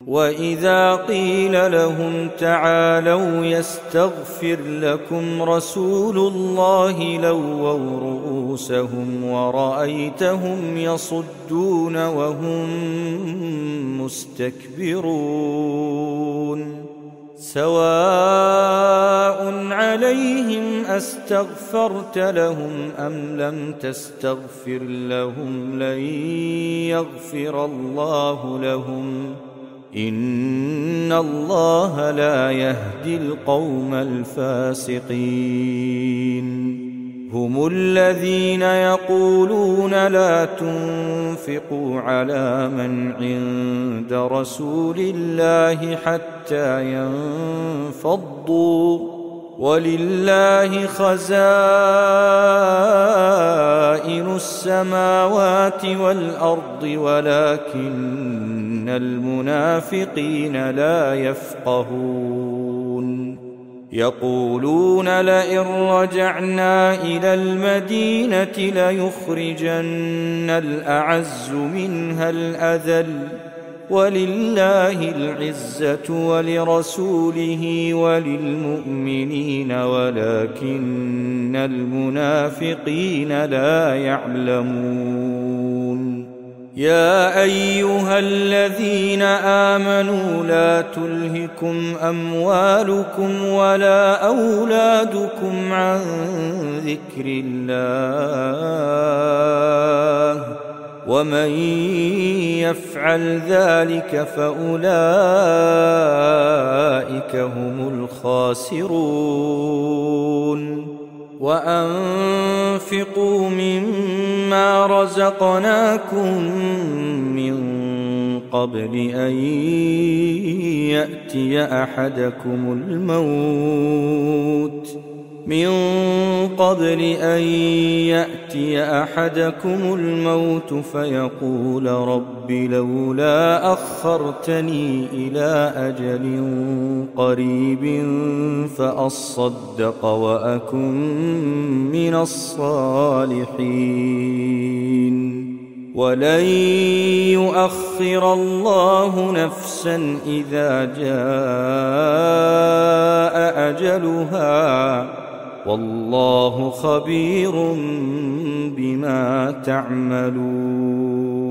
وإذا قيل لهم تعالوا يستغفر لكم رسول الله لووا رؤوسهم ورأيتهم يصدون وهم مستكبرون سواء عليهم أستغفرت لهم أم لم تستغفر لهم لن يغفر الله لهم إن الله لا يهدي القوم الفاسقين هم الذين يقولون لا تنفقوا على من عند رسول الله حتى ينفضوا ولله خزائن السماوات والأرض ولكن المنافقين لا يفقهون يقولون لئن رجعنا إلى المدينة ليخرجن الأعز منها الأذل ولله العزة ولرسوله وللمؤمنين ولكن المنافقين لا يعلمون يا أيها الذين آمنوا لا تلهكم أموالكم ولا أولادكم عن ذكر الله ومن يفعل ذلك فأولئك هم الخاسرون وأنفقوا مما رزقناكم من قبل أن يأتي أحدكم الموت فيقول رب لولا أخرتني إلى أجل قريب فأصدق وأكن من الصالحين ولن يؤخر الله نفسا إذا جاء أجلها والله خبير بما تعملون